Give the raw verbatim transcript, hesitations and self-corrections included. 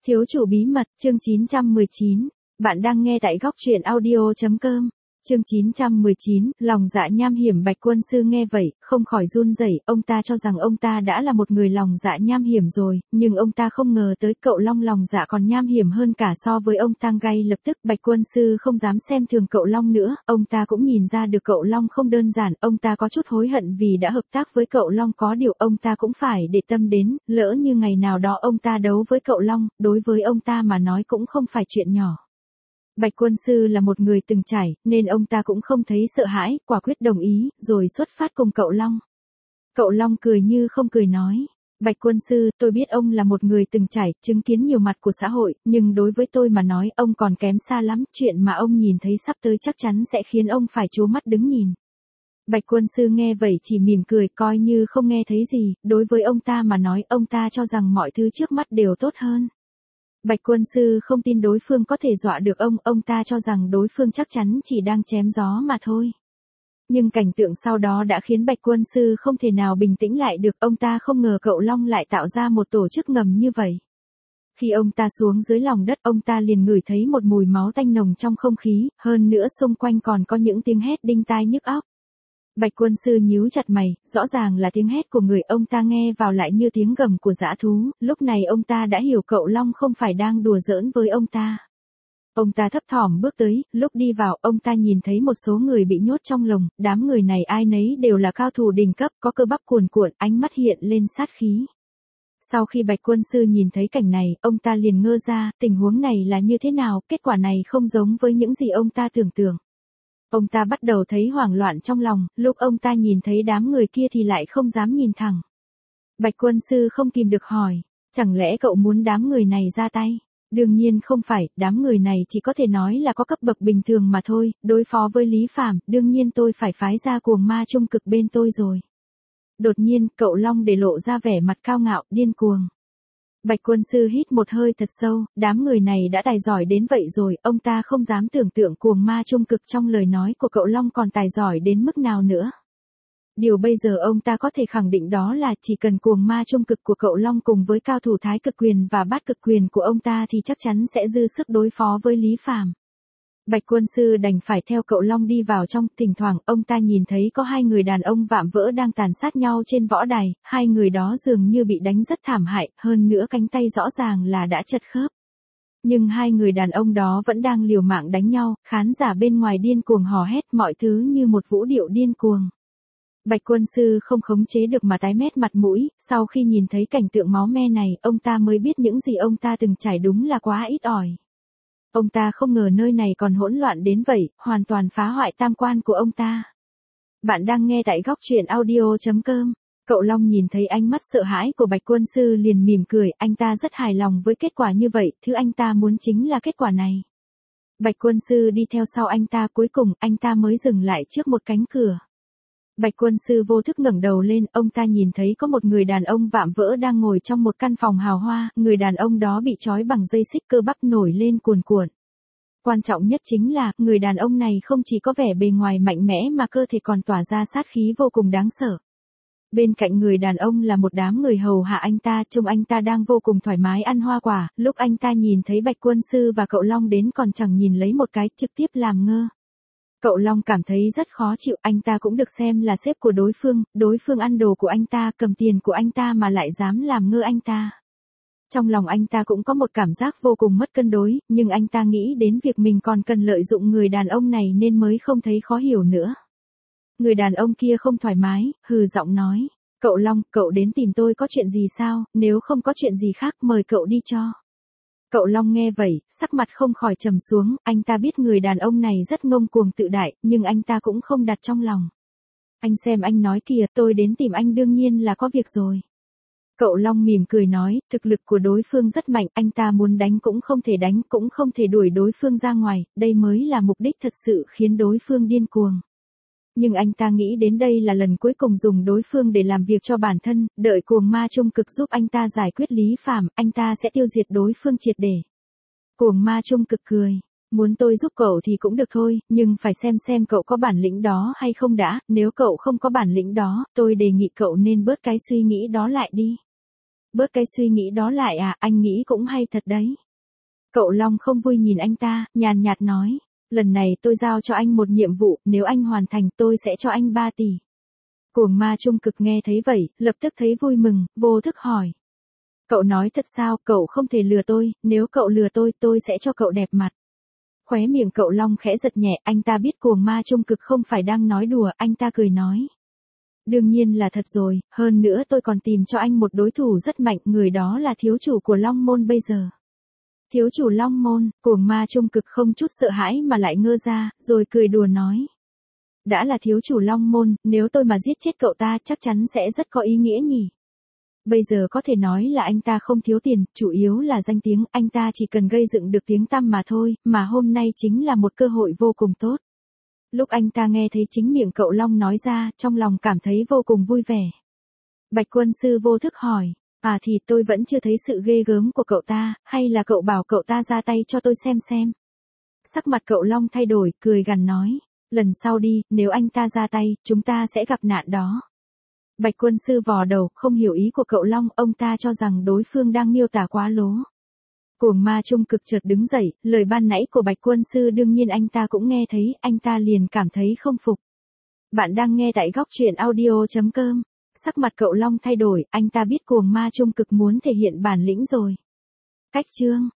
Thiếu chủ bí mật, chương chín trăm mười chín. Bạn đang nghe tại góc truyện audio chấm com. Chương chín trăm mười chín, lòng dạ nham hiểm. Bạch Quân Sư nghe vậy, không khỏi run rẩy. Ông ta cho rằng ông ta đã là một người lòng dạ nham hiểm rồi, nhưng ông ta không ngờ tới Cậu Long lòng dạ còn nham hiểm hơn cả so với ông ta. Ngay lập tức Bạch Quân Sư không dám xem thường Cậu Long nữa, ông ta cũng nhìn ra được Cậu Long không đơn giản, ông ta có chút hối hận vì đã hợp tác với Cậu Long, có điều ông ta cũng phải để tâm đến, lỡ như ngày nào đó ông ta đấu với Cậu Long, đối với ông ta mà nói cũng không phải chuyện nhỏ. Bạch Quân Sư là một người từng trải, nên ông ta cũng không thấy sợ hãi, quả quyết đồng ý, rồi xuất phát cùng Cậu Long. Cậu Long cười như không cười nói, Bạch Quân Sư, tôi biết ông là một người từng trải, chứng kiến nhiều mặt của xã hội, nhưng đối với tôi mà nói, ông còn kém xa lắm, chuyện mà ông nhìn thấy sắp tới chắc chắn sẽ khiến ông phải trố mắt đứng nhìn. Bạch Quân Sư nghe vậy chỉ mỉm cười, coi như không nghe thấy gì, đối với ông ta mà nói, ông ta cho rằng mọi thứ trước mắt đều tốt hơn. Bạch Quân Sư không tin đối phương có thể dọa được ông, ông ta cho rằng đối phương chắc chắn chỉ đang chém gió mà thôi. Nhưng cảnh tượng sau đó đã khiến Bạch Quân Sư không thể nào bình tĩnh lại được, ông ta không ngờ Cậu Long lại tạo ra một tổ chức ngầm như vậy. Khi ông ta xuống dưới lòng đất, ông ta liền ngửi thấy một mùi máu tanh nồng trong không khí, hơn nữa xung quanh còn có những tiếng hét đinh tai nhức óc. Bạch Quân Sư nhíu chặt mày, rõ ràng là tiếng hét của người, ông ta nghe vào lại như tiếng gầm của dã thú, lúc này ông ta đã hiểu Cậu Long không phải đang đùa giỡn với ông ta. Ông ta thấp thỏm bước tới, lúc đi vào, ông ta nhìn thấy một số người bị nhốt trong lồng, đám người này ai nấy đều là cao thủ đỉnh cấp, có cơ bắp cuồn cuộn, ánh mắt hiện lên sát khí. Sau khi Bạch Quân Sư nhìn thấy cảnh này, ông ta liền ngơ ra, tình huống này là như thế nào, kết quả này không giống với những gì ông ta tưởng tượng. Ông ta bắt đầu thấy hoảng loạn trong lòng, lúc ông ta nhìn thấy đám người kia thì lại không dám nhìn thẳng. Bạch Quân Sư không kìm được hỏi, chẳng lẽ cậu muốn đám người này ra tay? Đương nhiên không phải, đám người này chỉ có thể nói là có cấp bậc bình thường mà thôi, đối phó với Lý Phàm, đương nhiên tôi phải phái ra cuồng ma trung cực bên tôi rồi. Đột nhiên, Cậu Long để lộ ra vẻ mặt cao ngạo, điên cuồng. Bạch Quân Sư hít một hơi thật sâu, đám người này đã tài giỏi đến vậy rồi, ông ta không dám tưởng tượng cuồng ma trung cực trong lời nói của Cậu Long còn tài giỏi đến mức nào nữa. Điều bây giờ ông ta có thể khẳng định đó là chỉ cần cuồng ma trung cực của Cậu Long cùng với cao thủ thái cực quyền và bát cực quyền của ông ta thì chắc chắn sẽ dư sức đối phó với Lý Phàm. Bạch Quân Sư đành phải theo Cậu Long đi vào trong, thỉnh thoảng ông ta nhìn thấy có hai người đàn ông vạm vỡ đang tàn sát nhau trên võ đài, hai người đó dường như bị đánh rất thảm hại, hơn nữa cánh tay rõ ràng là đã chật khớp. Nhưng hai người đàn ông đó vẫn đang liều mạng đánh nhau, khán giả bên ngoài điên cuồng hò hét, mọi thứ như một vũ điệu điên cuồng. Bạch Quân Sư không khống chế được mà tái mét mặt mũi, sau khi nhìn thấy cảnh tượng máu me này, ông ta mới biết những gì ông ta từng trải đúng là quá ít ỏi. Ông ta không ngờ nơi này còn hỗn loạn đến vậy, hoàn toàn phá hoại tam quan của ông ta. Bạn đang nghe tại góc truyện audio chấm com. Cậu Long nhìn thấy ánh mắt sợ hãi của Bạch Quân Sư liền mỉm cười, anh ta rất hài lòng với kết quả như vậy, thứ anh ta muốn chính là kết quả này. Bạch Quân Sư đi theo sau anh ta, cuối cùng anh ta mới dừng lại trước một cánh cửa. Bạch Quân Sư vô thức ngẩng đầu lên, ông ta nhìn thấy có một người đàn ông vạm vỡ đang ngồi trong một căn phòng hào hoa, người đàn ông đó bị trói bằng dây xích, cơ bắp nổi lên cuồn cuộn. Quan trọng nhất chính là, người đàn ông này không chỉ có vẻ bề ngoài mạnh mẽ mà cơ thể còn tỏa ra sát khí vô cùng đáng sợ. Bên cạnh người đàn ông là một đám người hầu hạ anh ta, trông anh ta đang vô cùng thoải mái ăn hoa quả, lúc anh ta nhìn thấy Bạch Quân Sư và Cậu Long đến còn chẳng nhìn lấy một cái, trực tiếp làm ngơ. Cậu Long cảm thấy rất khó chịu, anh ta cũng được xem là sếp của đối phương, đối phương ăn đồ của anh ta, cầm tiền của anh ta mà lại dám làm ngơ anh ta. Trong lòng anh ta cũng có một cảm giác vô cùng mất cân đối, nhưng anh ta nghĩ đến việc mình còn cần lợi dụng người đàn ông này nên mới không thấy khó hiểu nữa. Người đàn ông kia không thoải mái, hừ giọng nói, Cậu Long, cậu đến tìm tôi có chuyện gì sao, nếu không có chuyện gì khác mời cậu đi cho. Cậu Long nghe vậy, sắc mặt không khỏi trầm xuống, anh ta biết người đàn ông này rất ngông cuồng tự đại, nhưng anh ta cũng không đặt trong lòng. Anh xem anh nói kìa, tôi đến tìm anh đương nhiên là có việc rồi. Cậu Long mỉm cười nói, thực lực của đối phương rất mạnh, anh ta muốn đánh cũng không thể đánh, cũng không thể đuổi đối phương ra ngoài, đây mới là mục đích thật sự khiến đối phương điên cuồng. Nhưng anh ta nghĩ đến đây là lần cuối cùng dùng đối phương để làm việc cho bản thân, đợi cuồng ma trung cực giúp anh ta giải quyết Lý Phàm, anh ta sẽ tiêu diệt đối phương triệt để. Cuồng ma trung cực cười, muốn tôi giúp cậu thì cũng được thôi, nhưng phải xem xem cậu có bản lĩnh đó hay không đã, nếu cậu không có bản lĩnh đó, tôi đề nghị cậu nên bớt cái suy nghĩ đó lại đi. Bớt cái suy nghĩ đó lại à, anh nghĩ cũng hay thật đấy. Cậu Long không vui nhìn anh ta, nhàn nhạt nói, lần này tôi giao cho anh một nhiệm vụ, nếu anh hoàn thành tôi sẽ cho anh ba tỷ. Cuồng ma trung cực nghe thấy vậy, lập tức thấy vui mừng, vô thức hỏi. Cậu nói thật sao, cậu không thể lừa tôi, nếu cậu lừa tôi, tôi sẽ cho cậu đẹp mặt. Khóe miệng cậu Long khẽ giật nhẹ, anh ta biết cuồng ma trung cực không phải đang nói đùa, anh ta cười nói. Đương nhiên là thật rồi, hơn nữa tôi còn tìm cho anh một đối thủ rất mạnh, người đó là thiếu chủ của Long Môn bây giờ. Thiếu chủ Long Môn, cuồng ma trung cực không chút sợ hãi mà lại ngơ ra, rồi cười đùa nói. Đã là thiếu chủ Long Môn, nếu tôi mà giết chết cậu ta chắc chắn sẽ rất có ý nghĩa nhỉ. Bây giờ có thể nói là anh ta không thiếu tiền, chủ yếu là danh tiếng, anh ta chỉ cần gây dựng được tiếng tăm mà thôi, mà hôm nay chính là một cơ hội vô cùng tốt. Lúc anh ta nghe thấy chính miệng cậu Long nói ra, trong lòng cảm thấy vô cùng vui vẻ. Bạch quân sư vô thức hỏi, à thì tôi vẫn chưa thấy sự ghê gớm của cậu ta, hay là cậu bảo cậu ta ra tay cho tôi xem xem. Sắc mặt cậu Long thay đổi, cười gằn nói, lần sau đi, nếu anh ta ra tay, chúng ta sẽ gặp nạn đó. Bạch quân sư vò đầu, không hiểu ý của cậu Long, ông ta cho rằng đối phương đang miêu tả quá lố. Cuồng ma trung cực chợt đứng dậy, lời ban nãy của Bạch quân sư đương nhiên anh ta cũng nghe thấy, anh ta liền cảm thấy không phục. Bạn đang nghe tại góc truyện audio chấm com. Sắc mặt cậu Long thay đổi, anh ta biết cuồng ma trung cực muốn thể hiện bản lĩnh rồi. Cách chương